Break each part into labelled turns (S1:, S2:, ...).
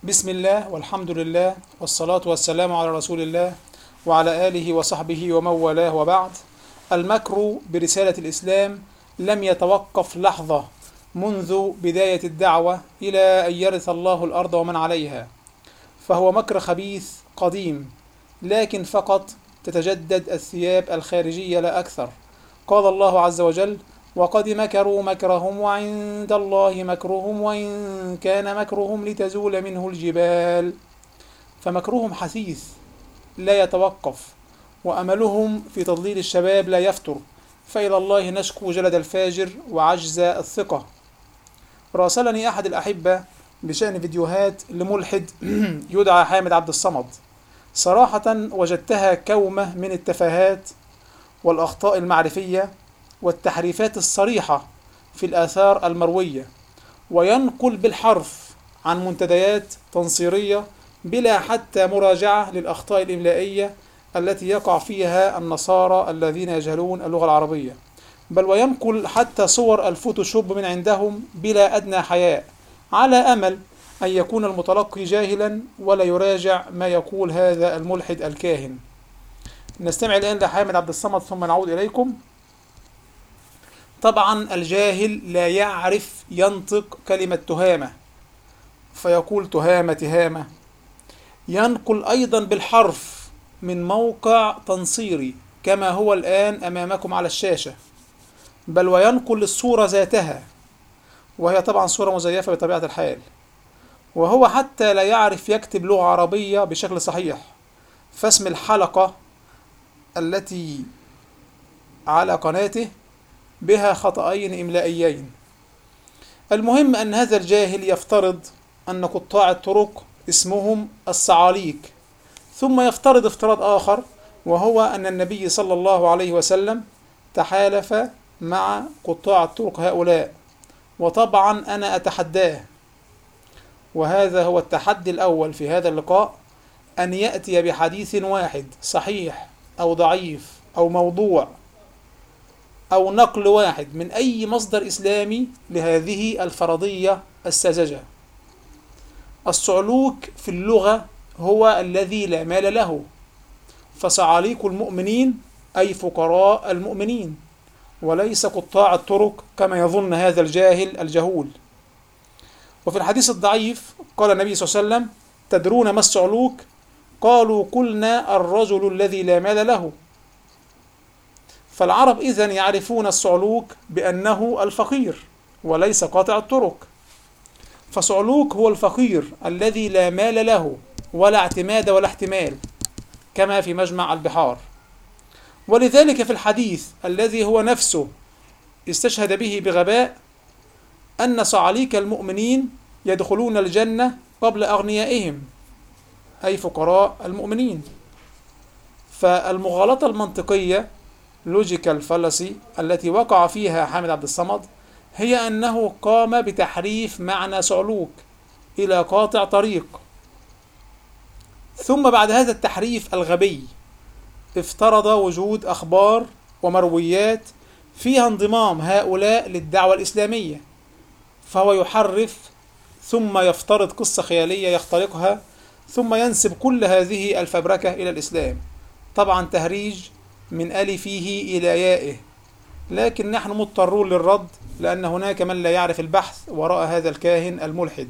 S1: بسم الله والحمد لله والصلاة والسلام على رسول الله وعلى آله وصحبه ومن والاه، وبعد. المكر برسالة الإسلام لم يتوقف لحظة منذ بداية الدعوة إلى أن يرث الله الأرض ومن عليها، فهو مكر خبيث قديم، لكن فقط تتجدد الثياب الخارجية لا أكثر. قال الله عز وجل: وقد مكروا مكرهم وعند الله مكرهم وإن كان مكرهم لتزول منه الجبال. فمكرهم حثيث لا يتوقف، وأملهم في تضليل الشباب لا يفتر، فإلى الله نشكو جلد الفاجر وعجز الثقة. راسلني أحد الأحبة بشأن فيديوهات لملحد يدعى حامد عبد الصمد. صراحة وجدتها كومة من التفاهات والأخطاء المعرفية والتحريفات الصريحة في الآثار المروية، وينقل بالحرف عن منتديات تنصيرية بلا حتى مراجعة للأخطاء الإملائية التي يقع فيها النصارى الذين يجهلون اللغة العربية، بل وينقل حتى صور الفوتوشوب من عندهم بلا أدنى حياء، على أمل أن يكون المتلقي جاهلا ولا يراجع ما يقول هذا الملحد الكاهن. نستمع الآن لحامد عبد الصمد ثم نعود إليكم. طبعا الجاهل لا يعرف ينطق كلمة تهامة فيقول تهامة تهامة. ينقل أيضا بالحرف من موقع تنصيري كما هو الآن أمامكم على الشاشة، بل وينقل الصورة ذاتها، وهي طبعا صورة مزيفة بطبيعة الحال، وهو حتى لا يعرف يكتب لغة عربية بشكل صحيح، فاسم الحلقة التي على قناته بها خطأين إملائيين. المهم أن هذا الجاهل يفترض أن قطاع الطرق اسمهم الصعاليك، ثم يفترض افتراض آخر، وهو أن النبي صلى الله عليه وسلم تحالف مع قطاع الطرق هؤلاء. وطبعا أنا أتحداه، وهذا هو التحدي الأول في هذا اللقاء، أن يأتي بحديث واحد صحيح أو ضعيف أو موضوع أو نقل واحد من أي مصدر إسلامي لهذه الفرضية الساذجة. الصعلوك في اللغة هو الذي لا مال له، فصعاليك المؤمنين أي فقراء المؤمنين، وليس قطاع الطرق كما يظن هذا الجاهل الجهول. وفي الحديث الضعيف قال النبي صلى الله عليه وسلم: تدرون ما الصعلوك؟ قالوا: قلنا الرجل الذي لا مال له. فالعرب إذن يعرفون الصعلوك بأنه الفقير وليس قاطع الطرق، فصعلوك هو الفقير الذي لا مال له ولا اعتماد ولا احتمال، كما في مجمع البحار. ولذلك في الحديث الذي هو نفسه استشهد به بغباء أن صعاليك المؤمنين يدخلون الجنة قبل أغنيائهم، أي فقراء المؤمنين. فالمغالطة المنطقية لوجيكال فالسي التي وقع فيها حامد عبد الصمد هي أنه قام بتحريف معنى صعلوك إلى قاطع طريق، ثم بعد هذا التحريف الغبي افترض وجود أخبار ومرويات فيها انضمام هؤلاء للدعوة الإسلامية، فهو يحرف ثم يفترض قصة خيالية يخترقها، ثم ينسب كل هذه الفبركة إلى الإسلام. طبعا تهريج من ألفه إلى يائه، لكن نحن مضطرون للرد لأن هناك من لا يعرف البحث وراء هذا الكاهن الملحد.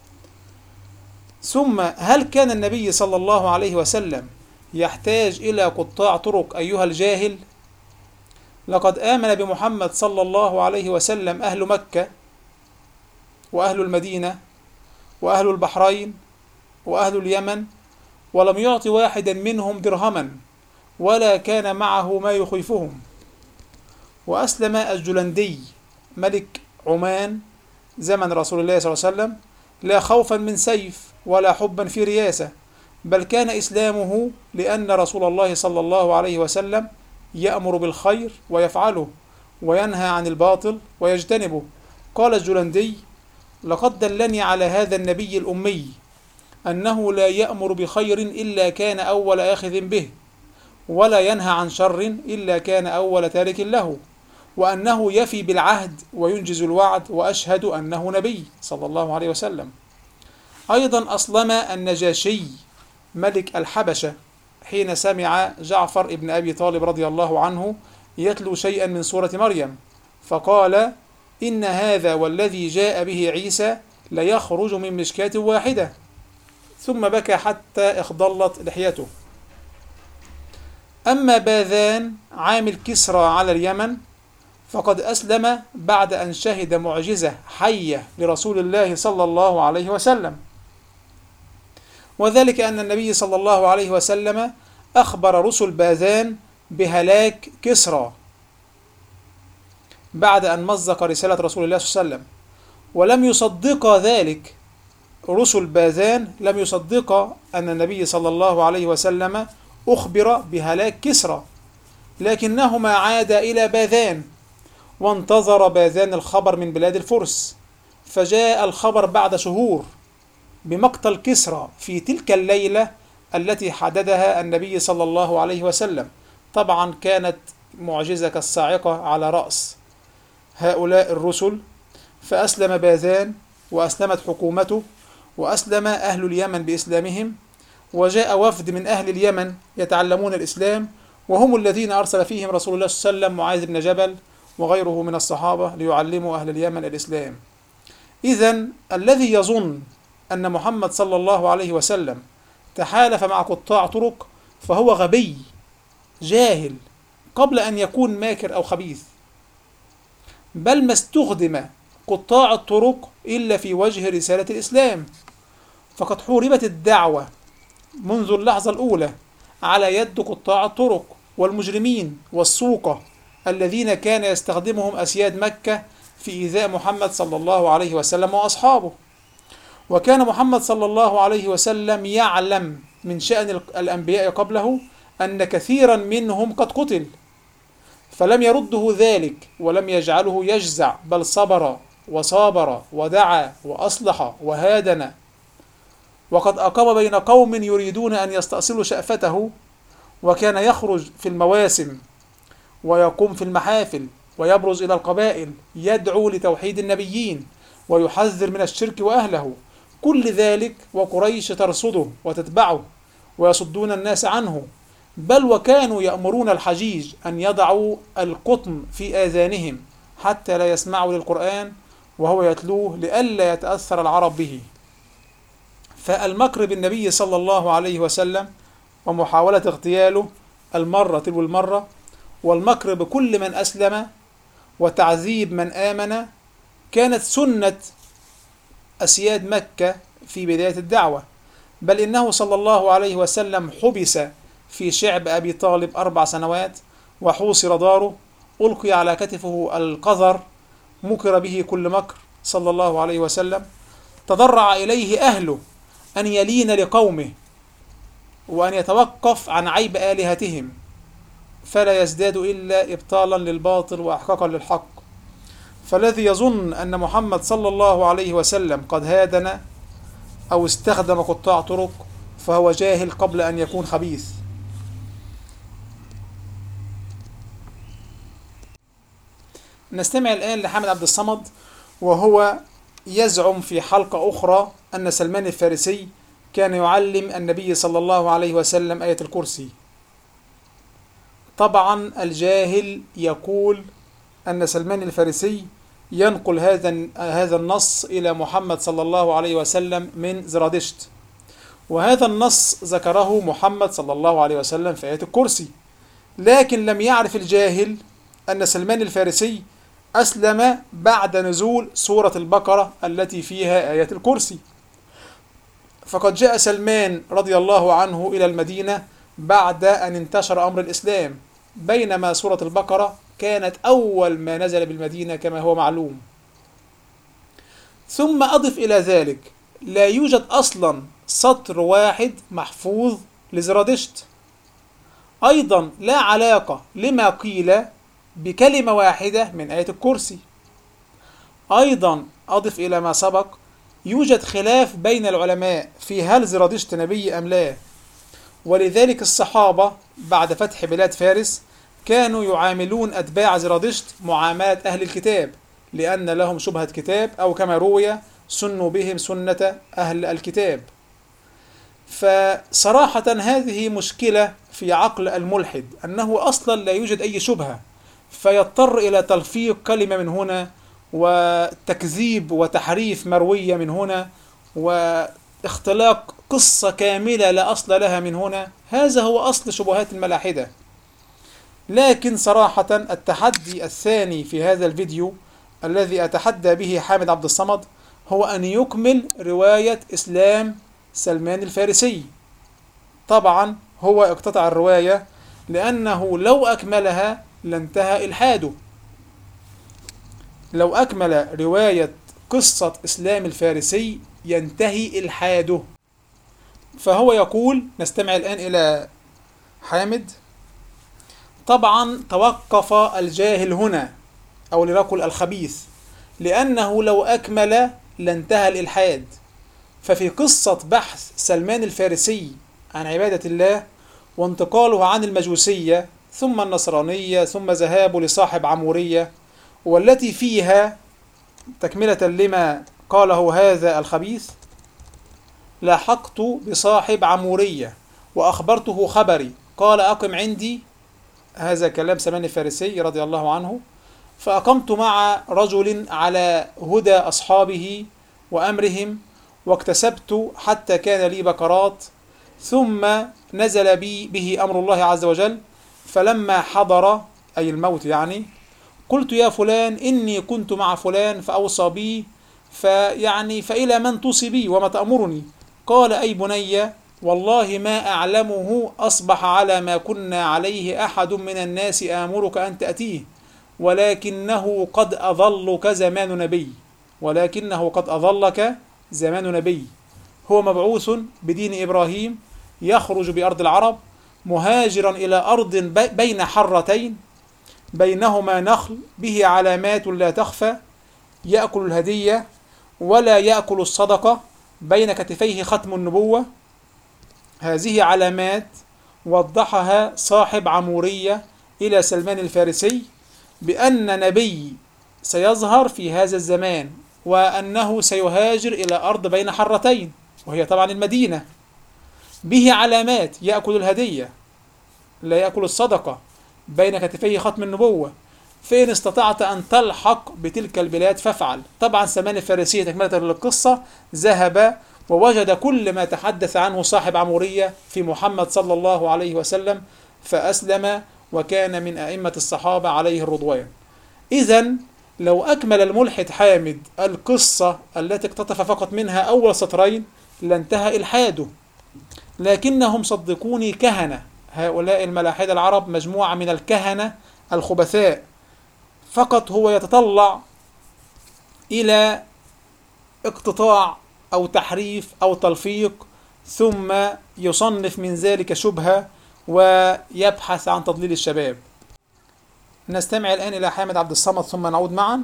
S1: ثم هل كان النبي صلى الله عليه وسلم يحتاج إلى قطاع طرق أيها الجاهل؟ لقد آمن بمحمد صلى الله عليه وسلم أهل مكة وأهل المدينة وأهل البحرين وأهل اليمن، ولم يعط واحدا منهم درهما ولا كان معه ما يخيفهم. وأسلم الجلندي ملك عمان زمن رسول الله صلى الله عليه وسلم لا خوفا من سيف ولا حبا في رياسة، بل كان إسلامه لأن رسول الله صلى الله عليه وسلم يأمر بالخير ويفعله وينهى عن الباطل ويجتنبه. قال الجلندي: لقد دلني على هذا النبي الأمي أنه لا يأمر بخير إلا كان أول آخذ به، ولا ينهى عن شر إلا كان أول تارك له، وأنه يفي بالعهد وينجز الوعد، وأشهد أنه نبي صلى الله عليه وسلم. أيضا أسلم النجاشي ملك الحبشة حين سمع جعفر ابن أبي طالب رضي الله عنه يتلو شيئا من سورة مريم، فقال: إن هذا والذي جاء به عيسى ليخرج من مشكاة واحدة، ثم بكى حتى اخضلت لحيته. أما باذان عامل كسرى على اليمن فقد أسلم بعد أن شهد معجزة حية لرسول الله صلى الله عليه وسلم، وذلك أن النبي صلى الله عليه وسلم أخبر رسل باذان بهلاك كسرى بعد أن مزق رسالة رسول الله صلى الله عليه وسلم، ولم يصدق ذلك رسل باذان، لم يصدق أن النبي صلى الله عليه وسلم أخبر بهلاك كسرى، لكنهما عادا إلى باذان وانتظر باذان الخبر من بلاد الفرس، فجاء الخبر بعد شهور بمقتل كسرى في تلك الليلة التي حددها النبي صلى الله عليه وسلم. طبعا كانت معجزة كالصاعقة على رأس هؤلاء الرسل، فأسلم باذان وأسلمت حكومته وأسلم أهل اليمن بإسلامهم، وجاء وفد من أهل اليمن يتعلمون الإسلام، وهم الذين أرسل فيهم رسول الله صلى الله عليه وسلم معاذ بن جبل وغيره من الصحابة ليعلموا أهل اليمن الإسلام. إذن الذي يظن أن محمد صلى الله عليه وسلم تحالف مع قطاع طرق فهو غبي جاهل قبل أن يكون ماكر أو خبيث، بل ما استخدم قطاع الطرق إلا في وجه رسالة الإسلام، فقد حوربت الدعوة منذ اللحظة الأولى على يد قطاع الطرق والمجرمين والسوقة الذين كان يستخدمهم أسياد مكة في إيذاء محمد صلى الله عليه وسلم وأصحابه. وكان محمد صلى الله عليه وسلم يعلم من شأن الأنبياء قبله أن كثيرا منهم قد قتل، فلم يرده ذلك ولم يجعله يجزع، بل صبر وصابر ودعا وأصلح وهادن. وقد أقام بين قوم يريدون أن يستأصلوا شأفته، وكان يخرج في المواسم ويقوم في المحافل ويبرز إلى القبائل يدعو لتوحيد النبيين ويحذر من الشرك وأهله، كل ذلك وقريش ترصده وتتبعه ويصدون الناس عنه، بل وكانوا يأمرون الحجيج أن يضعوا القطن في آذانهم حتى لا يسمعوا للقرآن وهو يتلوه لئلا يتأثر العرب به. فالمكر بالنبي صلى الله عليه وسلم ومحاولة اغتياله المرة تلو المرة، والمكر بكل من أسلم وتعذيب من آمن، كانت سنة أسياد مكة في بداية الدعوة، بل إنه صلى الله عليه وسلم حبس في شعب أبي طالب 4 سنوات وحوصر داره، ألقي على كتفه القذر، مكر به كل مكر صلى الله عليه وسلم. تضرع إليه أهله أن يلين لقومه وأن يتوقف عن عيب آلهتهم، فلا يزداد إلا إبطالا للباطل وإحقاقا للحق. فالذي يظن أن محمد صلى الله عليه وسلم قد هادن أو استخدم قطاع طرق فهو جاهل قبل أن يكون خبيث. نستمع الآن لحامد عبد الصمد، وهو يزعم في حلقة أخرى أن سلمان الفارسي كان يعلم النبي صلى الله عليه وسلم آية الكرسي. طبعا الجاهل يقول أن سلمان الفارسي ينقل هذا النص إلى محمد صلى الله عليه وسلم من زرادشت، وهذا النص ذكره محمد صلى الله عليه وسلم في آية الكرسي، لكن لم يعرف الجاهل أن سلمان الفارسي أسلم بعد نزول سورة البقرة التي فيها آية الكرسي. فقد جاء سلمان رضي الله عنه إلى المدينة بعد أن انتشر أمر الإسلام، بينما سورة البقرة كانت أول ما نزل بالمدينة كما هو معلوم. ثم أضف إلى ذلك لا يوجد أصلا سطر واحد محفوظ لزرادشت، أيضا لا علاقة لما قيل بكلمة واحدة من آية الكرسي. أيضا أضف إلى ما سبق يوجد خلاف بين العلماء في هل زرادشت نبي أم لا، ولذلك الصحابة بعد فتح بلاد فارس كانوا يعاملون أتباع زرادشت معاملة أهل الكتاب، لأن لهم شبهة كتاب، أو كما روي سنوا بهم سنة أهل الكتاب. فصراحة هذه مشكلة في عقل الملحد، أنه أصلا لا يوجد أي شبهة، فيضطر إلى تلفيق كلمة من هنا، وتكذيب وتحريف مروية من هنا، واختلاق قصة كاملة لا أصل لها من هنا. هذا هو أصل شبهات الملاحدة. لكن صراحة التحدي الثاني في هذا الفيديو الذي أتحدى به حامد عبد الصمد هو أن يكمل رواية إسلام سلمان الفارسي. طبعا هو اقتطع الرواية، لأنه لو أكملها لانتهى إلحاده. لو أكمل رواية قصة إسلام الفارسي ينتهي إلحاده. فهو يقول، نستمع الآن إلى حامد: طبعا توقف الجاهل هنا، أو لنقل الخبيث، لأنه لو أكمل لانتهى الإلحاد. ففي قصة بحث سلمان الفارسي عن عبادة الله وانتقاله عن المجوسية ثم النصرانية ثم ذهابه لصاحب عمورية، والتي فيها تكملة لما قاله هذا الخبيث: لاحقت بصاحب عمورية وأخبرته خبري، قال أقم عندي. هذا كلام سلمان الفارسي رضي الله عنه. فأقمت مع رجل على هدى أصحابه وأمرهم، واكتسبت حتى كان لي بكرات، ثم نزل بي به أمر الله عز وجل، فلما حضر أي الموت يعني قلت يا فلان إني كنت مع فلان فأوصى بي، فإلى من توصي بي وما تأمرني؟ قال أي بني والله ما أعلمه أصبح على ما كنا عليه أحد من الناس آمرك أن تأتيه، ولكنه قد أظلك زمان نبي، ولكنه قد أظلك زمان نبي. هو مبعوث بدين إبراهيم، يخرج بأرض العرب مهاجرا إلى أرض بين حرتين بينهما نخل به علامات لا تخفى، يأكل الهدية ولا يأكل الصدقة، بين كتفيه ختم النبوة. هذه علامات وضحها صاحب عمورية إلى سلمان الفارسي بأن نبي سيظهر في هذا الزمان، وأنه سيهاجر إلى أرض بين حرتين، وهي طبعا المدينة، به علامات، يأكل الهدية لا يأكل الصدقة، بين كتفيه ختم النبوة، فإن استطعت أن تلحق بتلك البلاد فافعل. طبعا سلمان الفارسي تكملة للقصة ذهب ووجد كل ما تحدث عنه صاحب عمورية في محمد صلى الله عليه وسلم، فأسلم وكان من أئمة الصحابة عليه الرضوان. إذن لو أكمل الملحد حامد القصة التي اقتطف فقط منها أول سطرين لانتهى إلحاده. لكنهم صدقوني كهنة، هؤلاء الملاحدة العرب مجموعة من الكهنة الخبثاء، فقط هو يتطلع إلى اقتطاع أو تحريف أو تلفيق، ثم يصنف من ذلك شبهة ويبحث عن تضليل الشباب. نستمع الآن إلى حامد عبد الصمد ثم نعود معا.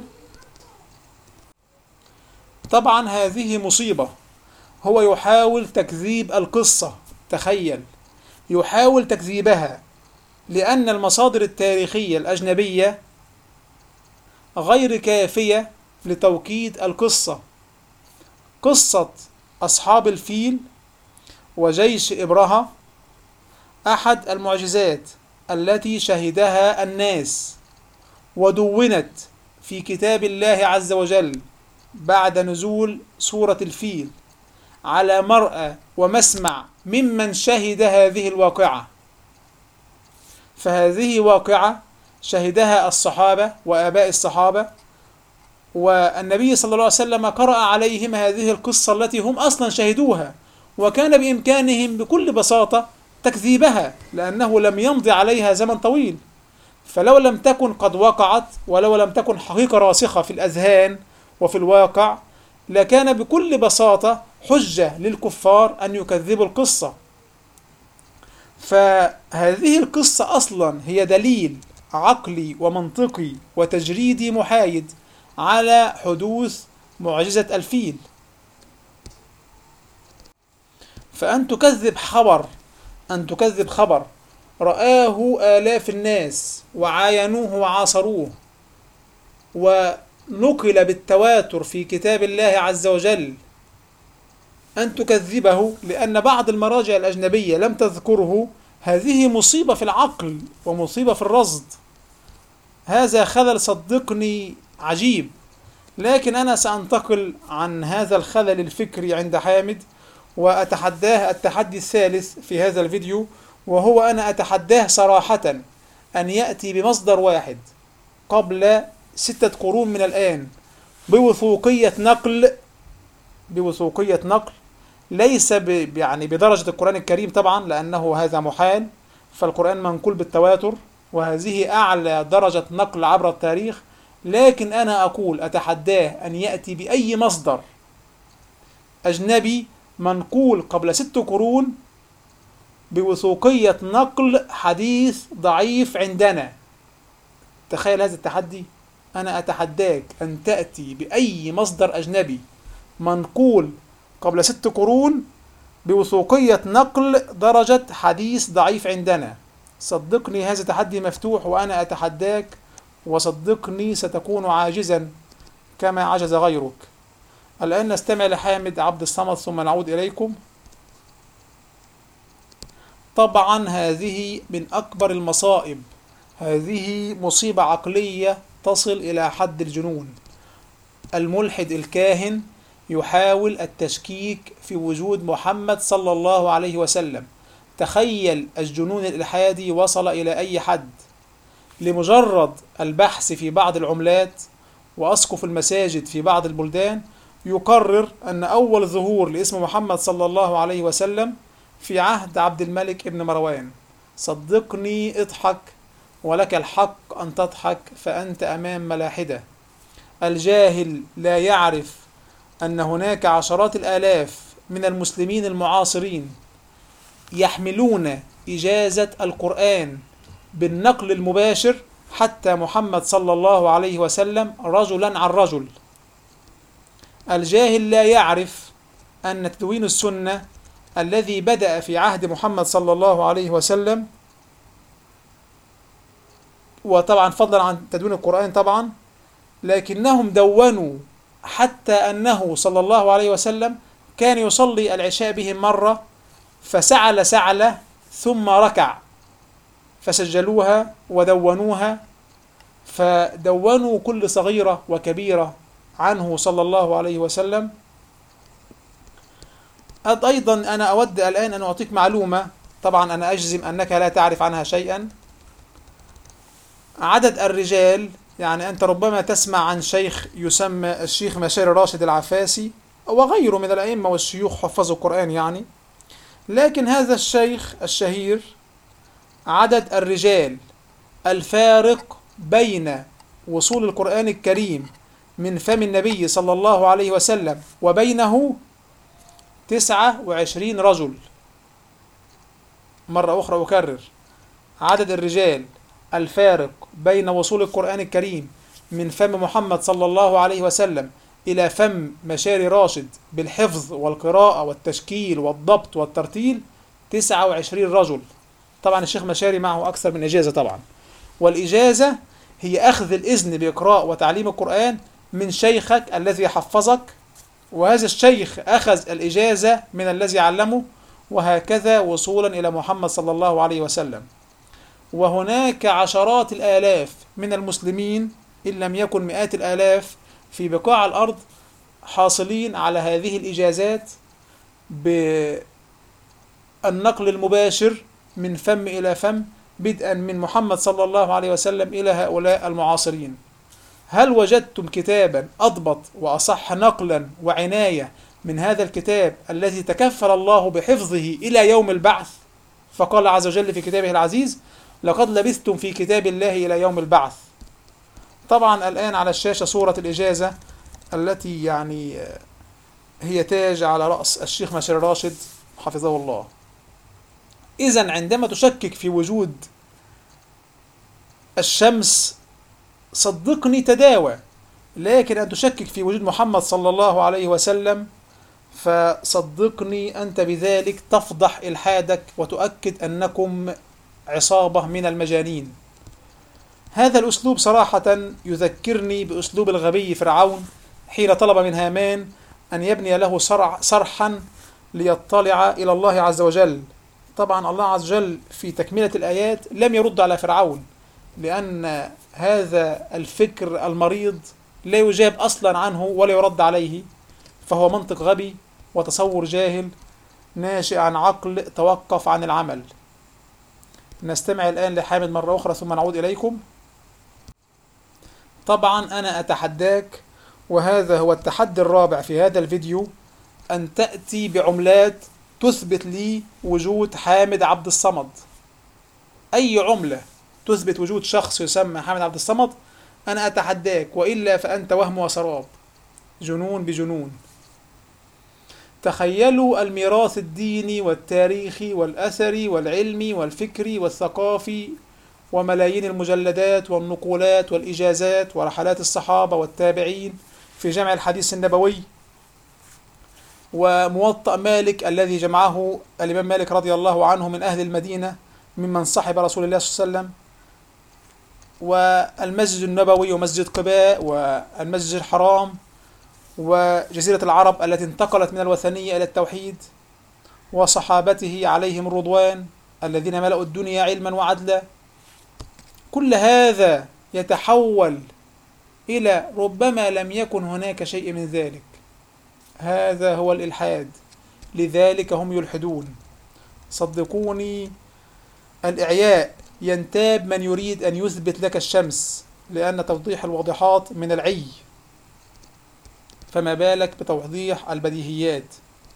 S1: طبعا هذه مصيبة، هو يحاول تكذيب القصة، تخيل، يحاول تكذيبها، لأن المصادر التاريخية الأجنبية غير كافية لتوكيد القصة. قصة أصحاب الفيل وجيش إبرهة أحد المعجزات التي شهدها الناس، ودونت في كتاب الله عز وجل بعد نزول سورة الفيل على مرأى ومسمع ممن شهد هذه الواقعة. فهذه واقعة شهدها الصحابة وآباء الصحابة، والنبي صلى الله عليه وسلم قرأ عليهم هذه القصة التي هم أصلا شهدوها، وكان بإمكانهم بكل بساطة تكذيبها، لأنه لم يمضي عليها زمن طويل. فلو لم تكن قد وقعت، ولو لم تكن حقيقة راسخة في الأذهان وفي الواقع، لكان بكل بساطة حجة للكفار أن يكذبوا القصة. فهذه القصة أصلا هي دليل عقلي ومنطقي وتجريدي محايد على حدوث معجزة الفيل. فأن تكذب خبر رآه آلاف الناس وعاينوه وعاصروه، نقل بالتواتر في كتاب الله عز وجل أن تكذبه لأن بعض المراجع الأجنبية لم تذكره، هذه مصيبة في العقل ومصيبة في الرصد. هذا خلل صدقني عجيب. لكن أنا سأنتقل عن هذا الخلل الفكري عند حامد وأتحداه التحدي الثالث في هذا الفيديو، وهو أنا أتحداه صراحة أن يأتي بمصدر واحد قبل 6 قرون من الآن بوثوقية نقل، ليس يعني بدرجة القرآن الكريم طبعا، لأنه هذا محال، فالقرآن منقول بالتواتر وهذه أعلى درجة نقل عبر التاريخ. لكن أنا أقول أتحداه أن يأتي بأي مصدر أجنبي منقول قبل 6 قرون بوثوقية نقل حديث ضعيف عندنا. تخيل هذا التحدي. أنا أتحداك أن تأتي بأي مصدر أجنبي منقول قبل 6 قرون بوثوقية نقل درجة حديث ضعيف عندنا. صدقني هذا تحدي مفتوح وأنا أتحداك، وصدقني ستكون عاجزا كما عجز غيرك. الآن نستمع لحامد عبد الصمد ثم نعود إليكم. طبعا هذه من أكبر المصائب، هذه مصيبة عقلية تصل إلى حد الجنون. الملحد الكاهن يحاول التشكيك في وجود محمد صلى الله عليه وسلم. تخيل الجنون الإلحادي وصل إلى أي حد. لمجرد البحث في بعض العملات وأسقف المساجد في بعض البلدان يقرر أن أول ظهور لاسم محمد صلى الله عليه وسلم في عهد عبد الملك ابن مروان. صدقني اضحك ولك الحق أن تضحك، فأنت أمام ملاحدة. الجاهل لا يعرف أن هناك عشرات الآلاف من المسلمين المعاصرين يحملون إجازة القرآن بالنقل المباشر حتى محمد صلى الله عليه وسلم رجلا عن رجل. الجاهل لا يعرف أن تدوين السنة الذي بدأ في عهد محمد صلى الله عليه وسلم، وطبعا فضلا عن تدوين القرآن طبعا، لكنهم دونوا حتى أنه صلى الله عليه وسلم كان يصلي العشاء بهم مرة فسعل سعلة ثم ركع، فسجلوها ودونوها، فدونوا كل صغيرة وكبيرة عنه صلى الله عليه وسلم. أيضا أنا أود الآن أن أعطيك معلومة، طبعا أنا أجزم أنك لا تعرف عنها شيئا. عدد الرجال، يعني أنت ربما تسمع عن شيخ يسمى الشيخ مشاري راشد العفاسي وغيره من الأئمة والشيوخ حفظوا القرآن يعني، لكن هذا الشيخ الشهير عدد الرجال الفارق بين وصول القرآن الكريم من فم النبي صلى الله عليه وسلم وبينه 29 رجل. مرة أخرى أكرر، عدد الرجال الفارق بين وصول القرآن الكريم من فم محمد صلى الله عليه وسلم إلى فم مشاري راشد بالحفظ والقراءة والتشكيل والضبط والترتيل 29 رجل. طبعا الشيخ مشاري معه أكثر من إجازة طبعا، والإجازة هي أخذ الإذن بإقراء وتعليم القرآن من شيخك الذي حفظك، وهذا الشيخ أخذ الإجازة من الذي علمه، وهكذا وصولا إلى محمد صلى الله عليه وسلم. وهناك عشرات الآلاف من المسلمين إن لم يكن مئات الآلاف في بقاع الأرض حاصلين على هذه الإجازات بالنقل المباشر من فم إلى فم، بدءا من محمد صلى الله عليه وسلم إلى هؤلاء المعاصرين. هل وجدتم كتابا أضبط وأصح نقلا وعناية من هذا الكتاب الذي تكفل الله بحفظه إلى يوم البعث؟ فقال عز وجل في كتابه العزيز: لقد لبثتم في كتاب الله إلى يوم البعث. طبعا الآن على الشاشة صورة الإجازة التي يعني هي تاج على رأس الشيخ مشاري راشد حفظه الله. إذن عندما تشكك في وجود الشمس صدقني تداوى، لكن أن تشكك في وجود محمد صلى الله عليه وسلم فصدقني أنت بذلك تفضح إلحادك وتؤكد أنكم عصابة من المجانين. هذا الأسلوب صراحة يذكرني بأسلوب الغبي فرعون حين طلب من هامان أن يبني له صرحا ليطلع إلى الله عز وجل. طبعا الله عز وجل في تكملة الآيات لم يرد على فرعون، لأن هذا الفكر المريض لا يجاب أصلا عنه ولا يرد عليه، فهو منطق غبي وتصور جاهل ناشئ عن عقل توقف عن العمل. نستمع الآن لحامد مرة أخرى ثم نعود إليكم. طبعا أنا أتحداك، وهذا هو التحدي الرابع في هذا الفيديو، أن تأتي بعملات تثبت لي وجود حامد عبد الصمد. أي عملة تثبت وجود شخص يسمى حامد عبد الصمد أنا أتحداك، وإلا فأنت وهم وسراب، جنون بجنون. تخيلوا الميراث الديني والتاريخي والأثري والعلمي والفكري والثقافي وملايين المجلدات والنقولات والإجازات ورحلات الصحابة والتابعين في جمع الحديث النبوي، وموطأ مالك الذي جمعه الإمام مالك رضي الله عنه من أهل المدينة ممن صحب رسول الله صلى الله عليه وسلم، والمسجد النبوي ومسجد قباء والمسجد الحرام وجزيرة العرب التي انتقلت من الوثنية إلى التوحيد، وصحابته عليهم الرضوان الذين ملأوا الدنيا علما وعدلا. كل هذا يتحول إلى ربما لم يكن هناك شيء من ذلك. هذا هو الإلحاد، لذلك هم يلحدون. صدقوني، الإعياء ينتاب من يريد أن يثبت لك الشمس، لأن توضيح الواضحات من العي، فما بالك بتوضيح البديهيات.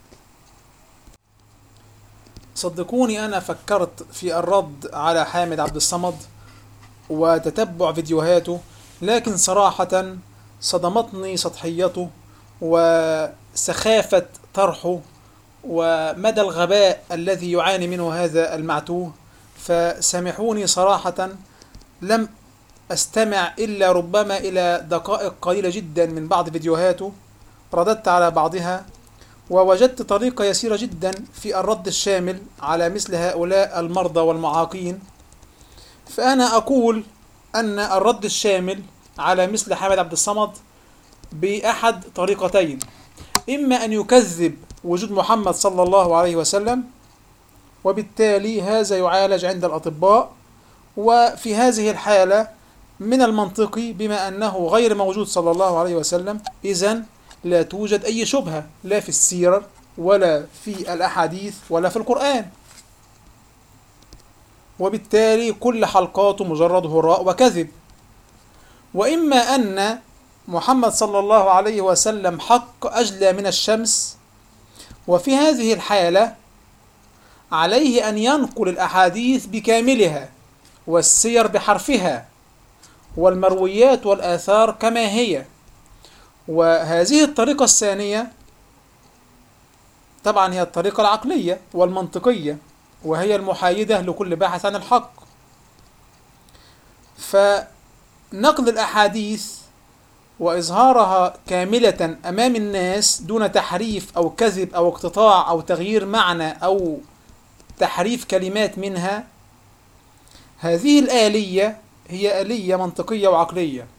S1: صدقوني أنا فكرت في الرد على حامد عبد الصمد وتتبع فيديوهاته، لكن صراحة صدمتني سطحيته وسخافة طرحه ومدى الغباء الذي يعاني منه هذا المعتوه. فسامحوني صراحة، لم أستمع إلا ربما إلى دقائق قليلة جدا من بعض فيديوهاته، رددت على بعضها ووجدت طريقة يسيرة جدا في الرد الشامل على مثل هؤلاء المرضى والمعاقين. فأنا أقول أن الرد الشامل على مثل حامد عبد الصمد بأحد طريقتين: إما أن يكذب وجود محمد صلى الله عليه وسلم، وبالتالي هذا يعالج عند الأطباء، وفي هذه الحالة من المنطقي بما أنه غير موجود صلى الله عليه وسلم، إذن لا توجد أي شبهة لا في السيرة ولا في الأحاديث ولا في القرآن، وبالتالي كل حلقاته مجرد هراء وكذب. وإما أن محمد صلى الله عليه وسلم حق أجلى من الشمس، وفي هذه الحالة عليه أن ينقل الأحاديث بكاملها والسير بحرفها والمرويات والآثار كما هي. وهذه الطريقة الثانية طبعا هي الطريقة العقلية والمنطقية، وهي المحايدة لكل باحث عن الحق. فنقل الأحاديث وإظهارها كاملة أمام الناس دون تحريف أو كذب أو اقتطاع أو تغيير معنى أو تحريف كلمات منها، هذه الآلية هي آلية منطقية وعقلية.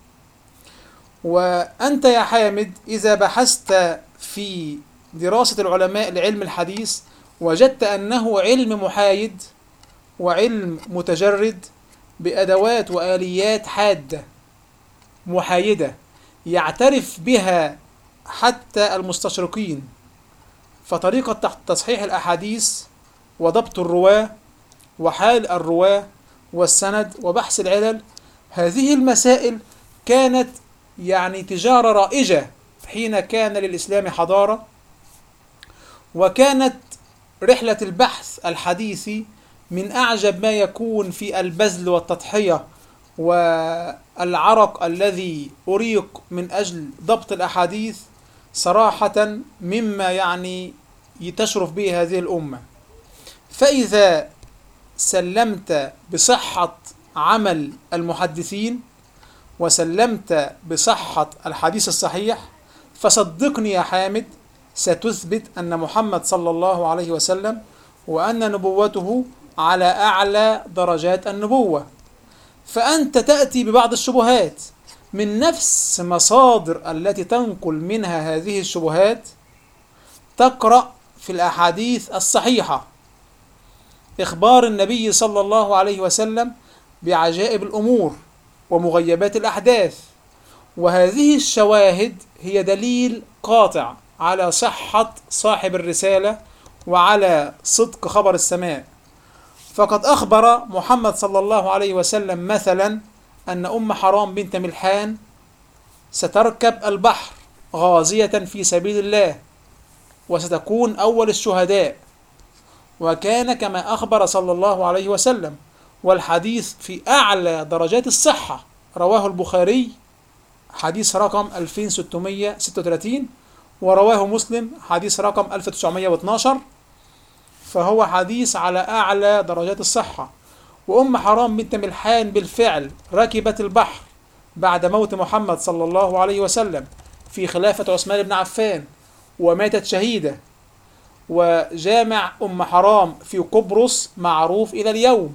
S1: وأنت يا حامد إذا بحثت في دراسة العلماء لعلم الحديث وجدت أنه علم محايد وعلم متجرد بأدوات وآليات حادة محايدة يعترف بها حتى المستشرقين. فطريقة تصحيح الأحاديث وضبط الرواة وحال الرواة والسند وبحث العلل، هذه المسائل كانت يعني تجارة رائجة حين كان للإسلام حضارة، وكانت رحلة البحث الحديثي من أعجب ما يكون في البذل والتضحية والعرق الذي أريق من أجل ضبط الأحاديث، صراحة مما يعني تشرف به هذه الأمة. فإذا سلمت بصحة عمل المحدثين وسلمت بصحة الحديث الصحيح، فصدقني يا حامد ستثبت أن محمد صلى الله عليه وسلم وأن نبوته على أعلى درجات النبوة. فأنت تأتي ببعض الشبهات من نفس مصادر التي تنقل منها هذه الشبهات. تقرأ في الأحاديث الصحيحة إخبار النبي صلى الله عليه وسلم بعجائب الأمور ومغيبات الأحداث، وهذه الشواهد هي دليل قاطع على صحة صاحب الرسالة وعلى صدق خبر السماء. فقد أخبر محمد صلى الله عليه وسلم مثلا أن أم حرام بنت ملحان ستركب البحر غازية في سبيل الله وستكون أول الشهداء، وكان كما أخبر صلى الله عليه وسلم، والحديث في أعلى درجات الصحة، رواه البخاري حديث رقم 2636 ورواه مسلم حديث رقم 1912، فهو حديث على أعلى درجات الصحة. وأم حرام بنت ملحان بالفعل ركبت البحر بعد موت محمد صلى الله عليه وسلم في خلافة عثمان بن عفان وماتت شهيدة، وجامع أم حرام في قبرص معروف إلى اليوم.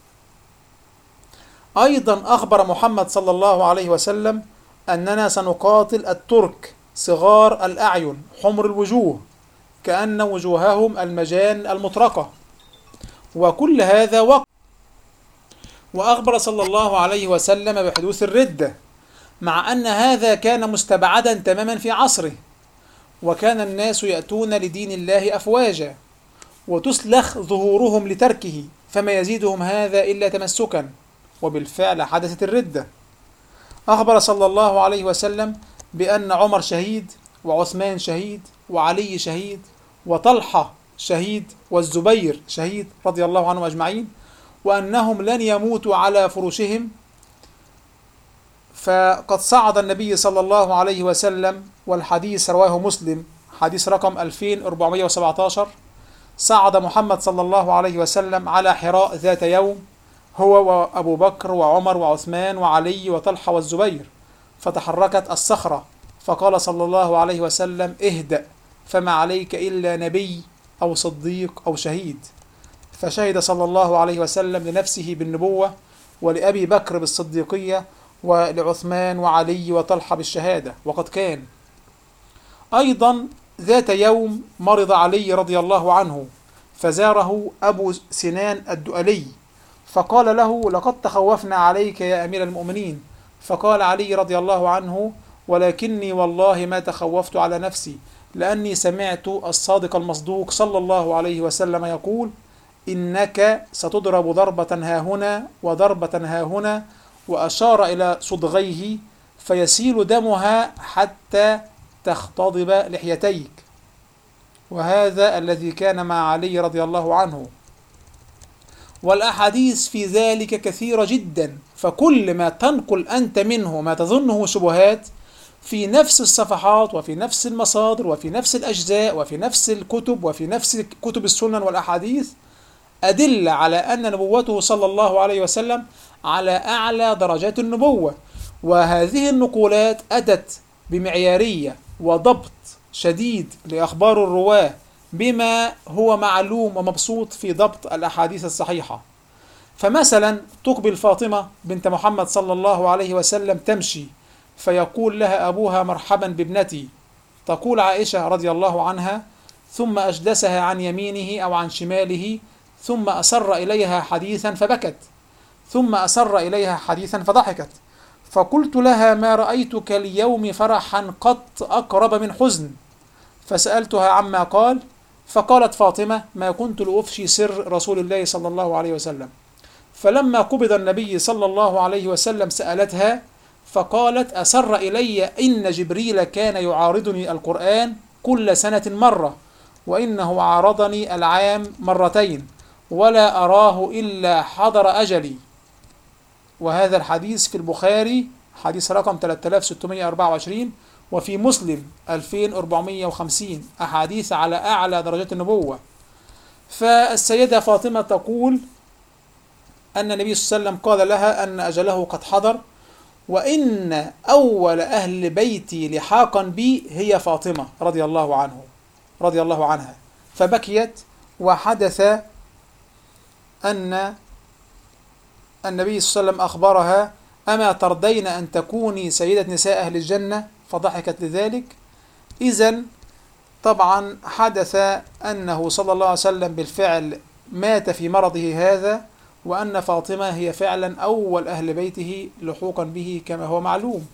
S1: أيضا أخبر محمد صلى الله عليه وسلم أننا سنقاتل الترك صغار الأعين حمر الوجوه كأن وجوههم المجان المطرقة، وكل هذا وقت. وأخبر صلى الله عليه وسلم بحدوث الردة، مع أن هذا كان مستبعدا تماما في عصره، وكان الناس يأتون لدين الله أفواجا وتسلخ ظهورهم لتركه، فما يزيدهم هذا إلا تمسكا، وبالفعل حدثت الردة. أخبر صلى الله عليه وسلم بأن عمر شهيد، وعثمان شهيد، وعلي شهيد، وطلحة شهيد، والزبير شهيد رضي الله عنهم أجمعين، وأنهم لن يموتوا على فرشهم. فقد صعد النبي صلى الله عليه وسلم، والحديث رواه مسلم حديث رقم 2417، صعد محمد صلى الله عليه وسلم على حراء ذات يوم هو وأبو بكر وعمر وعثمان وعلي وطلحة والزبير، فتحركت الصخرة، فقال صلى الله عليه وسلم: اهدأ، فما عليك إلا نبي أو صديق أو شهيد. فشهد صلى الله عليه وسلم لنفسه بالنبوة، ولأبي بكر بالصديقية، ولعثمان وعلي وطلحة بالشهادة، وقد كان. أيضا ذات يوم مرض علي رضي الله عنه، فزاره أبو سنان الدؤلي، فقال له: لقد تخوفنا عليك يا أمير المؤمنين. فقال علي رضي الله عنه: ولكني والله ما تخوفت على نفسي، لأني سمعت الصادق المصدوق صلى الله عليه وسلم يقول: إنك ستضرب ضربة هاهنا وضربة هاهنا، وأشار إلى صدغيه، فيسيل دمها حتى تختضب لحيتيك. وهذا الذي كان مع علي رضي الله عنه. والأحاديث في ذلك كثيرة جدا، فكل ما تنقل أنت منه ما تظنه شبهات في نفس الصفحات وفي نفس المصادر وفي نفس الأجزاء وفي نفس الكتب وفي نفس كتب السنن والأحاديث أدلة على أن نبوته صلى الله عليه وسلم على أعلى درجات النبوة. وهذه النقولات أتت بمعيارية وضبط شديد لأخبار الرواة، بما هو معلوم ومبسوط في ضبط الأحاديث الصحيحة. فمثلا تقبل فاطمة بنت محمد صلى الله عليه وسلم تمشي، فيقول لها أبوها: مرحبا بابنتي. تقول عائشة رضي الله عنها: ثم أجلسها عن يمينه أو عن شماله، ثم أسر إليها حديثا فبكت، ثم أسر إليها حديثا فضحكت. فقلت لها: ما رأيتك اليوم فرحا قط أقرب من حزن. فسألتها عما قال، فقالت فاطمة: ما كنت لأفشي سر رسول الله صلى الله عليه وسلم. فلما قبض النبي صلى الله عليه وسلم سألتها، فقالت: أسر إلي إن جبريل كان يعارضني القرآن كل سنة مرة، وإنه عارضني العام مرتين، ولا أراه إلا حضر أجلي. وهذا الحديث في البخاري حديث رقم 3624، وفي مسلم 2450، أحاديث على أعلى درجات النبوة. فالسيدة فاطمة تقول أن النبي صلى الله عليه وسلم قال لها أن أجله قد حضر، وإن أول أهل بيتي لحاقا بي هي فاطمة رضي الله عنها. فبكيت، وحدث أن النبي صلى الله عليه وسلم أخبرها: أما ترضين أن تكوني سيدة نساء أهل الجنة؟ فضحكت لذلك. إذن طبعا حدث أنه صلى الله عليه وسلم بالفعل مات في مرضه هذا، وأن فاطمة هي فعلا أول أهل بيته لحوقا به كما هو معلوم.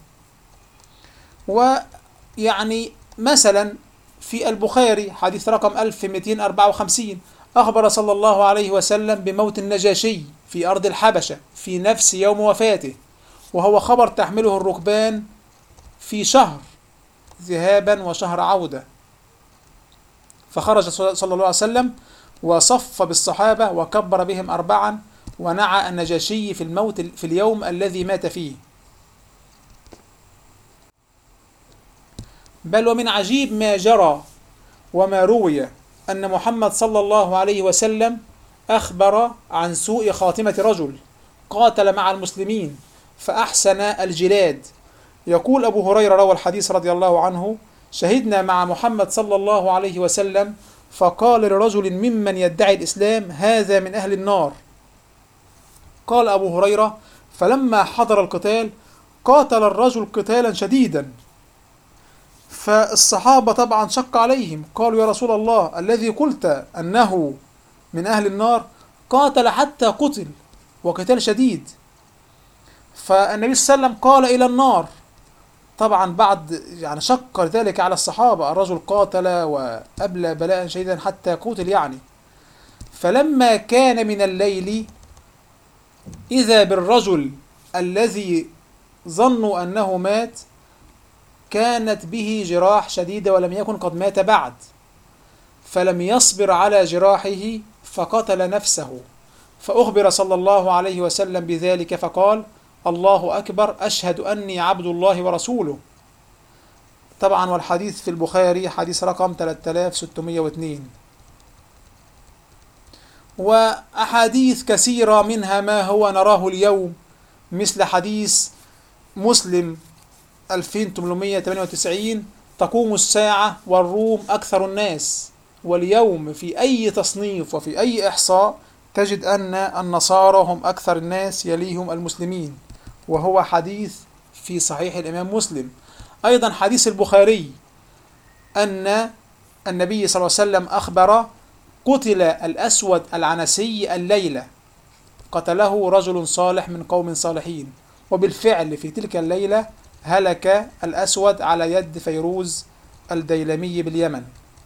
S1: ويعني مثلا في البخاري حديث رقم 1254 أخبر صلى الله عليه وسلم بموت النجاشي في أرض الحبشة في نفس يوم وفاته، وهو خبر تحمله الركبان في شهر ذهابا وشهر عودة. فخرج صلى الله عليه وسلم وصف بالصحابة وكبر بهم 4 ونعى النجاشي في الموت في اليوم الذي مات فيه. بل ومن عجيب ما جرى وما روي أن محمد صلى الله عليه وسلم أخبر عن سوء خاتمة رجل قاتل مع المسلمين فأحسن الجلاد. يقول أبو هريرة روى الحديث رضي الله عنه: شهدنا مع محمد صلى الله عليه وسلم فقال لرجل ممن يدعي الإسلام: هذا من أهل النار. قال أبو هريرة: فلما حضر القتال قاتل الرجل قتالا شديدا، فالصحابة طبعا شق عليهم، قالوا: يا رسول الله، الذي قلت أنه من أهل النار قاتل حتى قتل وقتال شديد. فالنبي صلى الله عليه وسلم قال: إلى النار. طبعا بعد يعني شق ذلك على الصحابة، الرجل قاتل وأبلى بلاء شديدا حتى قتل يعني. فلما كان من الليل إذا بالرجل الذي ظنوا أنه مات كانت به جراح شديدة ولم يكن قد مات بعد، فلم يصبر على جراحه فقتل نفسه، فأخبر صلى الله عليه وسلم بذلك فقال: الله أكبر، أشهد أني عبد الله ورسوله. طبعا والحديث في البخاري حديث رقم 3602. وأحاديث كثيرة منها ما هو نراه اليوم، مثل حديث مسلم 2898: تقوم الساعة والروم أكثر الناس. واليوم في أي تصنيف وفي أي إحصاء تجد أن النصارى هم أكثر الناس يليهم المسلمين، وهو حديث في صحيح الإمام مسلم. أيضا حديث البخاري أن النبي صلى الله عليه وسلم أخبر: قتل الأسود العنسي الليلة، قتله رجل صالح من قوم صالحين. وبالفعل في تلك الليلة هلك الأسود على يد فيروز الديلمي باليمن.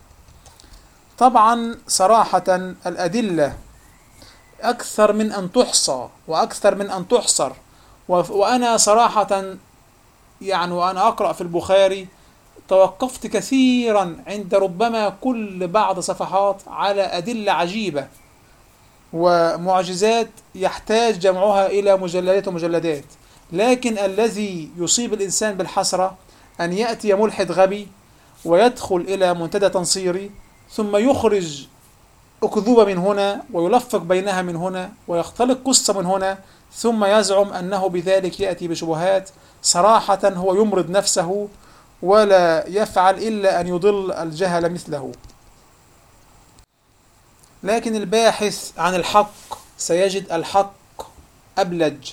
S1: طبعا صراحة الأدلة أكثر من أن تحصى وأكثر من أن تحصر، وأنا صراحة يعني وأنا أقرأ في البخاري توقفت كثيرا عند ربما كل بعض صفحات على أدلة عجيبة ومعجزات يحتاج جمعها إلى مجلدات ومجلدات. لكن الذي يصيب الإنسان بالحسرة أن يأتي ملحد غبي ويدخل إلى منتدى تنصيري ثم يخرج أكذوبة من هنا ويلفق بينها من هنا ويختلق قصة من هنا، ثم يزعم أنه بذلك يأتي بشبهات. صراحة هو يمرض نفسه ولا يفعل إلا أن يضل الجهل مثله. لكن الباحث عن الحق سيجد الحق أبلج،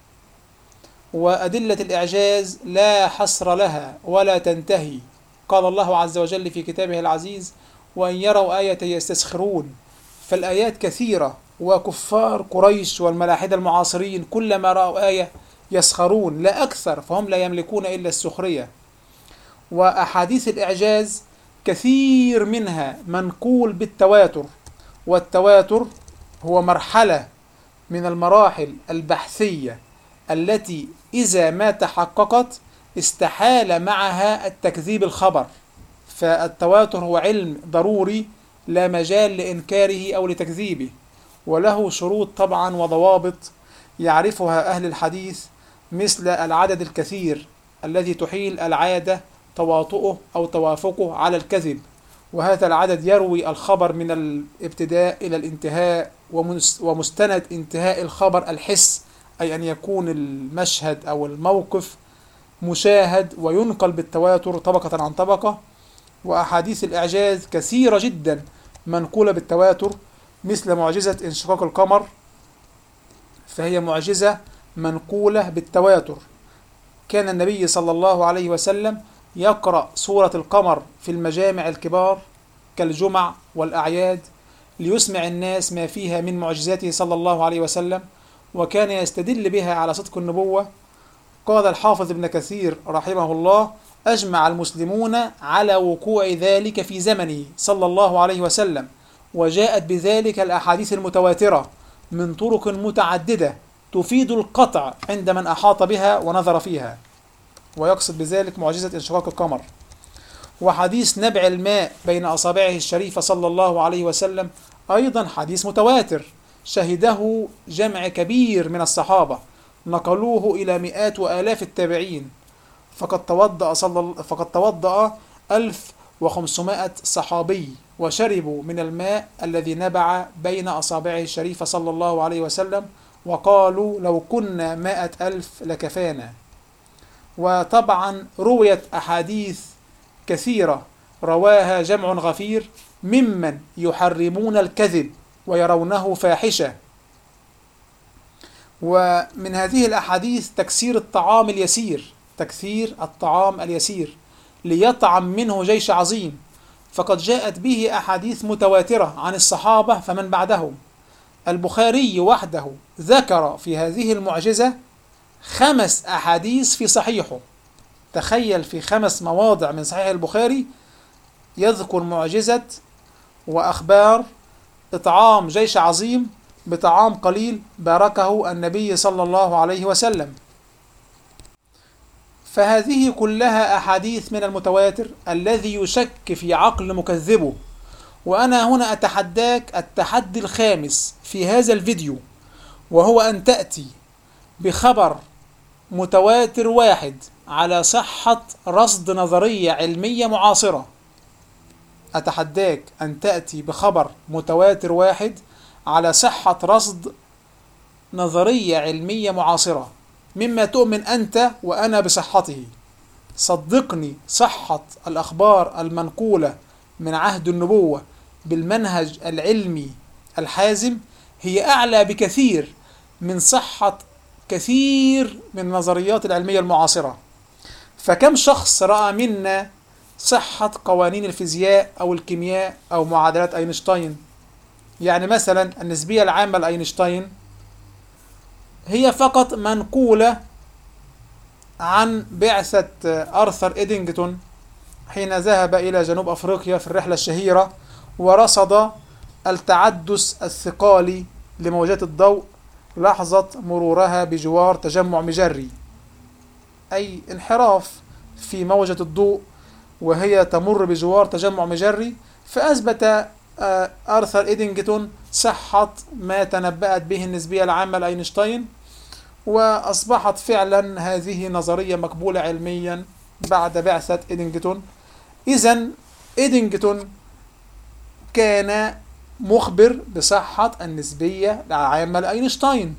S1: وأدلة الإعجاز لا حصر لها ولا تنتهي. قال الله عز وجل في كتابه العزيز: وإن يروا آية يستسخرون. فالآيات كثيرة، وكفار قريش والملاحدة المعاصرين كلما رأوا آية يسخرون لا أكثر، فهم لا يملكون إلا السخرية. وأحاديث الإعجاز كثير منها منقول بالتواتر، والتواتر هو مرحلة من المراحل البحثية التي إذا ما تحققت استحال معها التكذيب الخبر. فالتواتر هو علم ضروري لا مجال لإنكاره أو لتكذيبه، وله شروط طبعا وضوابط يعرفها أهل الحديث، مثل العدد الكثير الذي تحيل العادة تواطؤه أو توافقه على الكذب، وهذا العدد يروي الخبر من الابتداء إلى الانتهاء، ومستند انتهاء الخبر الحس، أي أن يكون المشهد أو الموقف مشاهد وينقل بالتواتر طبقة عن طبقة. وأحاديث الإعجاز كثيرة جدا منقولة بالتواتر، مثل معجزة انشقاق القمر فهي معجزة منقولة بالتواتر. كان النبي صلى الله عليه وسلم يقرأ سورة القمر في المجامع الكبار كالجمع والأعياد ليسمع الناس ما فيها من معجزاته صلى الله عليه وسلم، وكان يستدل بها على صدق النبوة. قال الحافظ ابن كثير رحمه الله: أجمع المسلمون على وقوع ذلك في زمنه صلى الله عليه وسلم، وجاءت بذلك الأحاديث المتواترة من طرق متعددة تفيد القطع عند من أحاط بها ونظر فيها، ويقصد بذلك معجزة انشقاق القمر. وحديث نبع الماء بين أصابعه الشريفة صلى الله عليه وسلم أيضا حديث متواتر شهده جمع كبير من الصحابة، نقلوه إلى مئات وآلاف التابعين. فقد توضأ 1500 صحابي وشربوا من الماء الذي نبع بين أصابعه الشريفة صلى الله عليه وسلم، وقالوا: لو كنا 100,000 لكفانا. وطبعا رويت أحاديث كثيرة رواها جمع غفير ممن يحرمون الكذب ويرونه فاحشة. ومن هذه الأحاديث تكسير الطعام اليسير ليطعم منه جيش عظيم، فقد جاءت به أحاديث متواترة عن الصحابة فمن بعدهم. البخاري وحده ذكر في هذه المعجزة 5 أحاديث في صحيحه. تخيل، في 5 مواضع من صحيح البخاري يذكر معجزة وأخبار إطعام جيش عظيم بطعام قليل باركه النبي صلى الله عليه وسلم. فهذه كلها أحاديث من المتواتر الذي يشك في عقل مكذبه. وأنا هنا أتحداك التحدي الخامس في هذا الفيديو، وهو أن تأتي بخبر متواتر واحد على صحة رصد نظرية علمية معاصرة. أتحداك أن تأتي بخبر متواتر واحد على صحة رصد نظرية علمية معاصرة مما تؤمن أنت وأنا بصحته. صدقني، صحة الأخبار المنقولة من عهد النبوة بالمنهج العلمي الحازم هي أعلى بكثير من صحة كثير من النظريات العلمية المعاصرة. فكم شخص رأى منا صحة قوانين الفيزياء أو الكيمياء أو معادلات أينشتاين؟ يعني مثلا النسبية العامة لأينشتاين هي فقط منقولة عن بعثة آرثر إدينغتون حين ذهب إلى جنوب أفريقيا في الرحلة الشهيرة ورصد التعدس الثقالي لموجات الضوء لحظة مرورها بجوار تجمع مجري، أي انحراف في موجة الضوء وهي تمر بجوار تجمع مجري. فأثبت آرثر إدينغتون صحة ما تنبأت به النسبية العامة لأينشتاين، وأصبحت فعلا هذه نظرية مقبولة علميا بعد بعثة إدينغتون. إذن إدينغتون كان مخبر بصحة النسبية العامة لأينشتاين،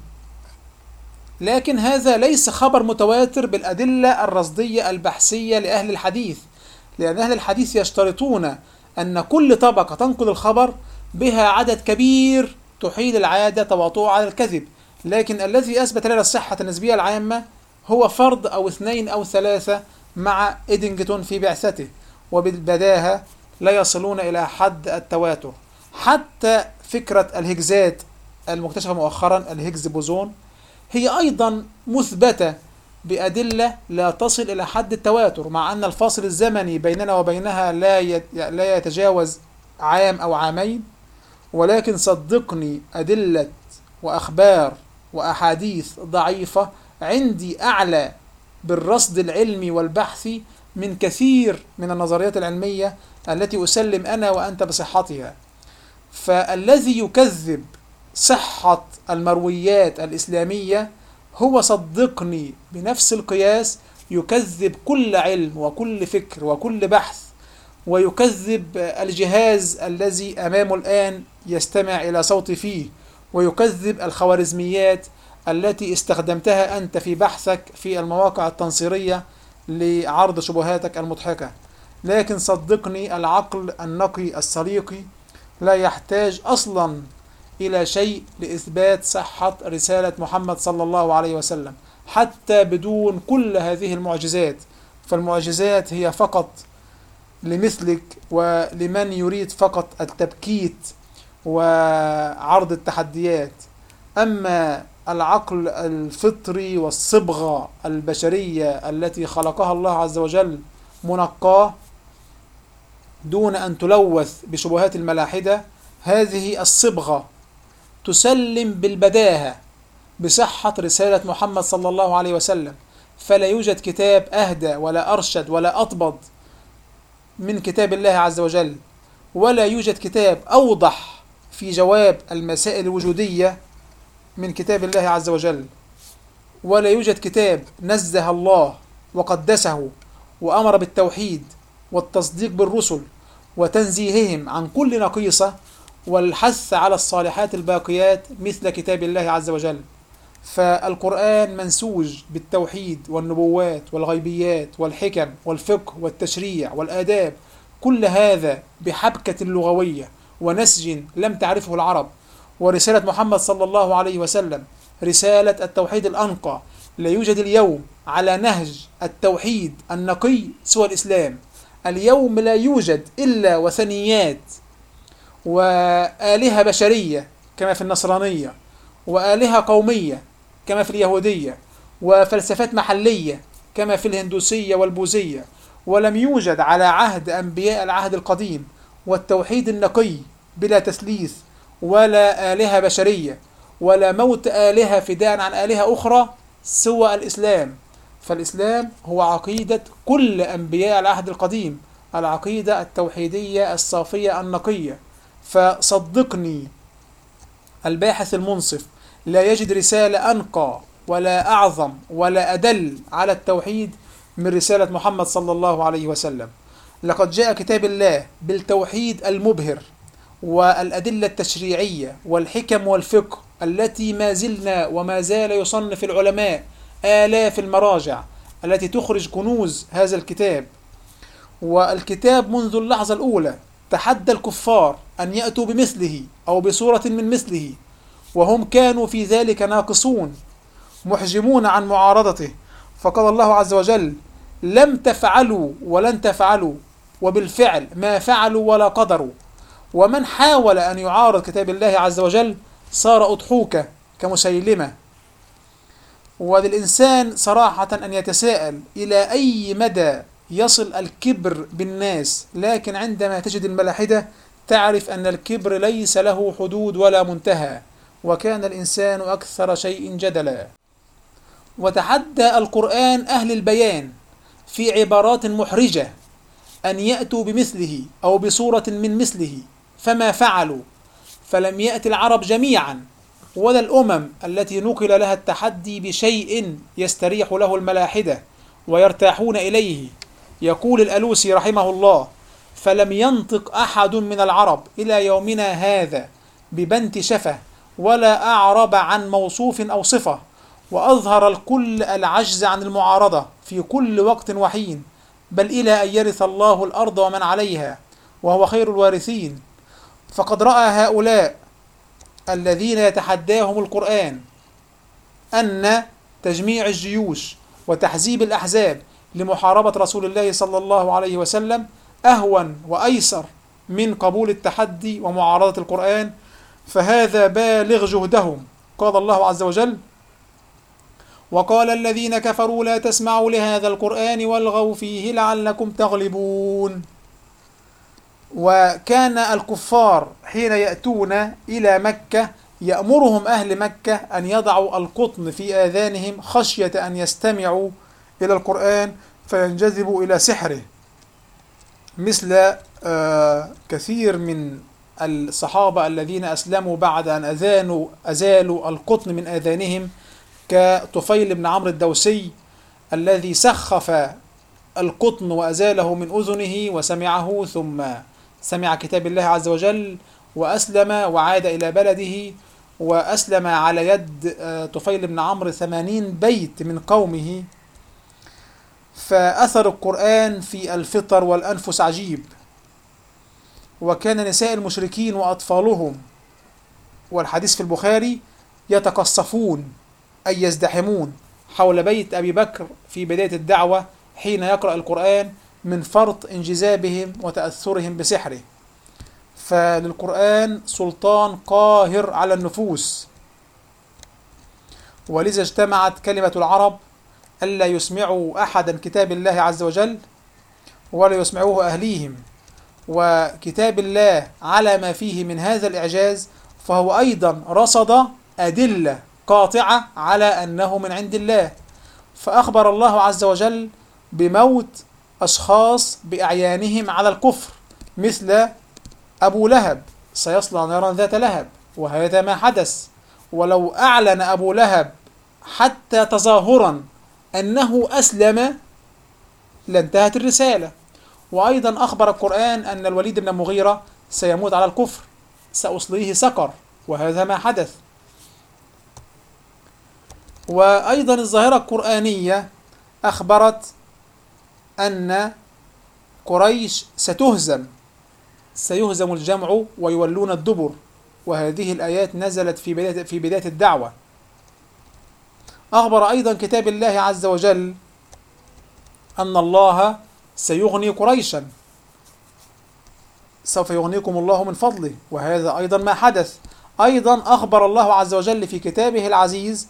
S1: لكن هذا ليس خبر متواتر بالأدلة الرصدية البحثية لأهل الحديث، لأن أهل الحديث يشترطون أن كل طبقة تنقل الخبر بها عدد كبير تحيل العادة تواطؤ على الكذب. لكن الذي أثبت لنا الصحة النسبية العامة هو فرد أو 2 أو 3 مع إدينغتون في بعثته، وبالبداهة لا يصلون إلى حد التواتر. حتى فكرة الهيجزات المكتشفة مؤخرا، الهيجز بوزون، هي أيضا مثبتة بأدلة لا تصل إلى حد التواتر، مع أن الفاصل الزمني بيننا وبينها لا يتجاوز عام أو عامين. ولكن صدقني، أدلة وأخبار وأحاديث ضعيفة عندي أعلى بالرصد العلمي والبحثي من كثير من النظريات العلمية التي أسلم أنا وأنت بصحتها. فالذي يكذب صحة المرويات الإسلامية هو صدقني بنفس القياس يكذب كل علم وكل فكر وكل بحث، ويكذب الجهاز الذي أمامه الآن يستمع إلى صوتي فيه، ويكذب الخوارزميات التي استخدمتها أنت في بحثك في المواقع التنصيرية لعرض شبهاتك المضحكة. لكن صدقني، العقل النقي السليقي لا يحتاج أصلا إلى شيء لإثبات صحة رسالة محمد صلى الله عليه وسلم، حتى بدون كل هذه المعجزات. فالمعجزات هي فقط لمثلك ولمن يريد فقط التبكيت وعرض التحديات. أما العقل الفطري والصبغة البشرية التي خلقها الله عز وجل منقاة دون أن تلوث بشبهات الملاحدة، هذه الصبغة تسلم بالبداهة بصحة رسالة محمد صلى الله عليه وسلم. فلا يوجد كتاب أهدى ولا أرشد ولا أطبب من كتاب الله عز وجل، ولا يوجد كتاب أوضح في جواب المسائل الوجودية من كتاب الله عز وجل، ولا يوجد كتاب نزه الله وقدسه وأمر بالتوحيد والتصديق بالرسل وتنزيههم عن كل نقيصة والحث على الصالحات الباقيات مثل كتاب الله عز وجل. فالقرآن منسوج بالتوحيد والنبوات والغيبيات والحكم والفقه والتشريع والآداب، كل هذا بحبكة لغوية ونسج لم تعرفه العرب. ورسالة محمد صلى الله عليه وسلم رسالة التوحيد الأنقى. لا يوجد اليوم على نهج التوحيد النقي سوى الإسلام. اليوم لا يوجد إلا وثنيات وآلهة بشرية كما في النصرانية، وآلهة قومية كما في اليهودية، وفلسفات محلية كما في الهندوسية والبوذية. ولم يوجد على عهد أنبياء العهد القديم والتوحيد النقي بلا تثليث ولا آلهة بشرية ولا موت آلهة فداء عن آلهة أخرى سوى الإسلام. فالإسلام هو عقيدة كل أنبياء العهد القديم، العقيدة التوحيدية الصافية النقية. فصدقني الباحث المنصف لا يجد رسالة أنقى ولا أعظم ولا أدل على التوحيد من رسالة محمد صلى الله عليه وسلم. لقد جاء كتاب الله بالتوحيد المبهر والأدلة التشريعية والحكم والفقه التي ما زلنا وما زال يصنف العلماء آلاف المراجع التي تخرج كنوز هذا الكتاب. والكتاب منذ اللحظة الأولى تحدى الكفار أن يأتوا بمثله أو بصورة من مثله، وهم كانوا في ذلك ناقصون محجمون عن معارضته. فقال الله عز وجل: لم تفعلوا ولن تفعلوا، وبالفعل ما فعلوا ولا قدروا. ومن حاول أن يعارض كتاب الله عز وجل صار أضحوكة كمسيلمة. وللإنسان صراحة أن يتساءل إلى أي مدى يصل الكبر بالناس، لكن عندما تجد الملاحدة تعرف أن الكبر ليس له حدود ولا منتهى، وكان الإنسان أكثر شيء جدلا. وتحدى القرآن أهل البيان في عبارات محرجة أن يأتوا بمثله أو بصورة من مثله، فما فعلوا. فلم يأتي العرب جميعا ولا الأمم التي نقل لها التحدي بشيء يستريح له الملاحدة ويرتاحون إليه. يقول الألوسي رحمه الله: فلم ينطق أحد من العرب إلى يومنا هذا ببنت شفة ولا أعرب عن موصوف أو صفة، وأظهر الكل العجز عن المعارضة في كل وقت وحين، بل إلى أن يرث الله الأرض ومن عليها وهو خير الوارثين. فقد رأى هؤلاء الذين يتحداهم القرآن أن تجميع الجيوش وتحزيب الأحزاب لمحاربة رسول الله صلى الله عليه وسلم أهون وأيسر من قبول التحدي ومعارضة القرآن، فهذا بالغ جهدهم. قال الله عز وجل: وقال الذين كفروا لا تسمعوا لهذا القرآن والغوا فيه لعلكم تغلبون. وكان الكفار حين يأتون إلى مكة يأمرهم أهل مكة أن يضعوا القطن في آذانهم خشية أن يستمعوا إلى القرآن فينجذبوا إلى سحره، مثل كثير من الصحابة الذين أسلموا بعد أن أزالوا القطن من آذانهم، كطفيل بن عمرو الدوسي الذي سخف القطن وأزاله من أذنه وسمعه، ثم سمع كتاب الله عز وجل وأسلم وعاد إلى بلده، وأسلم على يد طفيل بن عمرو 80 بيت من قومه. فأثر القرآن في الفطر والأنفس عجيب. وكان نساء المشركين وأطفالهم والحديث في البخاري يتقصفون أي يزدحمون حول بيت أبي بكر في بداية الدعوة حين يقرأ القرآن من فرط انجذابهم وتأثرهم بسحره. فللقرآن سلطان قاهر على النفوس، ولذا اجتمعت كلمة العرب ألا يسمعوا أحدا كتاب الله عز وجل ولا يسمعوه أهليهم. وكتاب الله على ما فيه من هذا الإعجاز فهو أيضا رصد أدلة قاطعة على أنه من عند الله. فأخبر الله عز وجل بموت أشخاص بأعيانهم على الكفر، مثل أبو لهب سيصلى نارا ذات لهب، وهذا ما حدث. ولو أعلن أبو لهب حتى تظاهرا أنه أسلم لانتهت الرسالة. وأيضا أخبر القرآن أن الوليد بن المغيرة سيموت على الكفر، سأصليه سقر، وهذا ما حدث. وأيضا الظاهرة القرآنية أخبرت أن قريش سيهزم الجمع ويولون الدبر، وهذه الآيات نزلت في بداية الدعوة. أخبر أيضا كتاب الله عز وجل أن الله سيغني قريشا، سوف يغنيكم الله من فضله، وهذا أيضا ما حدث. أيضا أخبر الله عز وجل في كتابه العزيز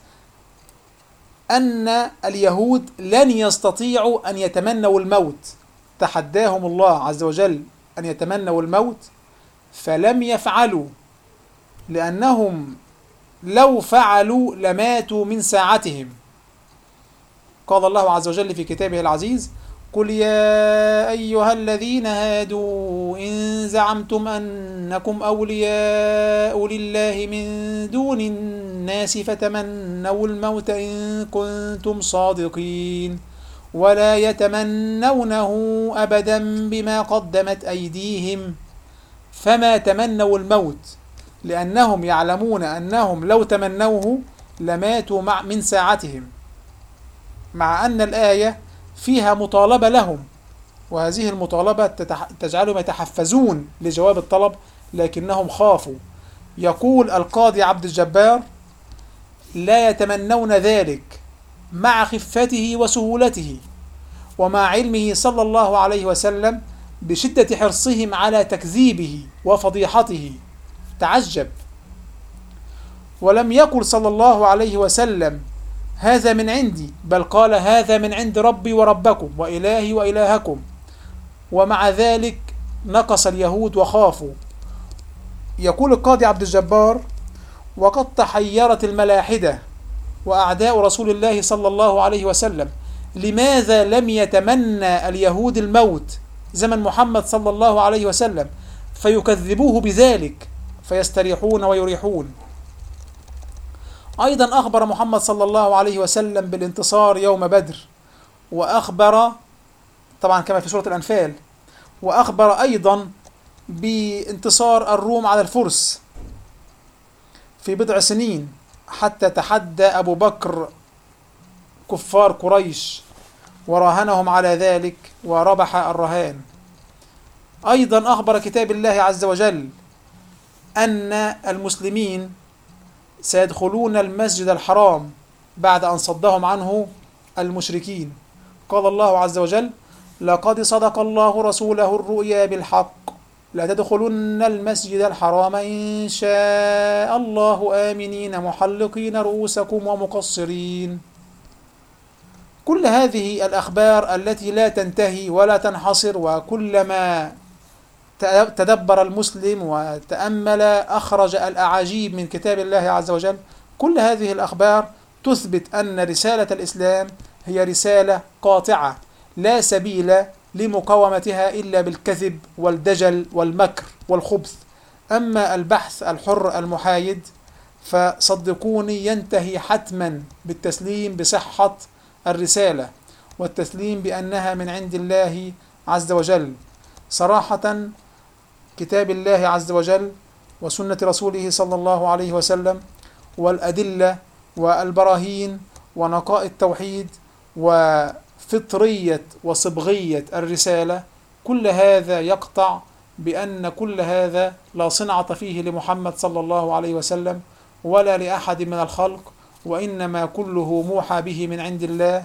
S1: أن اليهود لن يستطيعوا أن يتمنوا الموت، تحداهم الله عز وجل أن يتمنوا الموت فلم يفعلوا، لأنهم لو فعلوا لماتوا من ساعتهم. قال الله عز وجل في كتابه العزيز: قل يا أيها الذين هادوا إن زعمتم أنكم أولياء لله من دون الناس فتمنوا الموت إن كنتم صادقين ولا يتمنونه أبدا بما قدمت أيديهم. فما تمنوا الموت لأنهم يعلمون أنهم لو تمنوه لماتوا من ساعتهم، مع أن الآية فيها مطالبة لهم، وهذه المطالبة تجعلهم يتحفزون لجواب الطلب، لكنهم خافوا. يقول القاضي عبد الجبار: لا يتمنون ذلك مع خفته وسهولته، ومع علمه صلى الله عليه وسلم بشدة حرصهم على تكذيبه وفضيحته. تعجب. ولم يقل صلى الله عليه وسلم هذا من عندي، بل قال هذا من عند ربي وربكم وإلهي وإلهكم. ومع ذلك نقص اليهود وخافوا. يقول القاضي عبد الجبار: وقد تحيرت الملاحدة وأعداء رسول الله صلى الله عليه وسلم، لماذا لم يتمنى اليهود الموت زمن محمد صلى الله عليه وسلم فيكذبوه بذلك فيستريحون ويريحون. أيضا أخبر محمد صلى الله عليه وسلم بالانتصار يوم بدر، وأخبر طبعا كما في سورة الأنفال، وأخبر أيضا بانتصار الروم على الفرس في بضع سنين، حتى تحدى أبو بكر كفار قريش وراهنهم على ذلك وربح الرهان. أيضا أخبر كتاب الله عز وجل أن المسلمين سيدخلون المسجد الحرام بعد أن صدهم عنه المشركين. قال الله عز وجل: لقد صدق الله رسوله الرؤيا بالحق لتدخلن المسجد الحرام إن شاء الله آمنين محلقين رؤوسكم ومقصرين. كل هذه الأخبار التي لا تنتهي ولا تنحصر، وكلما تدبر المسلم وتأمل أخرج الأعاجيب من كتاب الله عز وجل. كل هذه الأخبار تثبت أن رسالة الإسلام هي رسالة قاطعة لا سبيل لمقاومتها إلا بالكذب والدجل والمكر والخبث. أما البحث الحر المحايد فصدقوني ينتهي حتما بالتسليم بصحة الرسالة والتسليم بأنها من عند الله عز وجل. صراحة كتاب الله عز وجل وسنة رسوله صلى الله عليه وسلم والأدلة والبراهين ونقاء التوحيد وفطرية وصبغية الرسالة، كل هذا يقطع بأن كل هذا لا صنعة فيه لمحمد صلى الله عليه وسلم ولا لأحد من الخلق، وإنما كله موحى به من عند الله.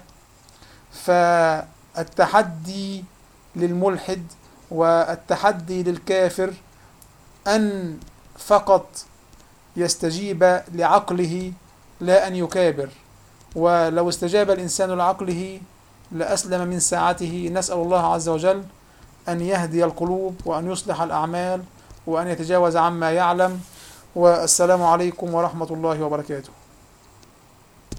S1: فالتحدي للملحد والتحدي للكافر أن فقط يستجيب لعقله لا أن يكابر، ولو استجاب الإنسان لعقله لأسلم من ساعته. نسأل الله عز وجل أن يهدي القلوب وأن يصلح الأعمال وأن يتجاوز عما يعلم. والسلام عليكم ورحمة الله وبركاته.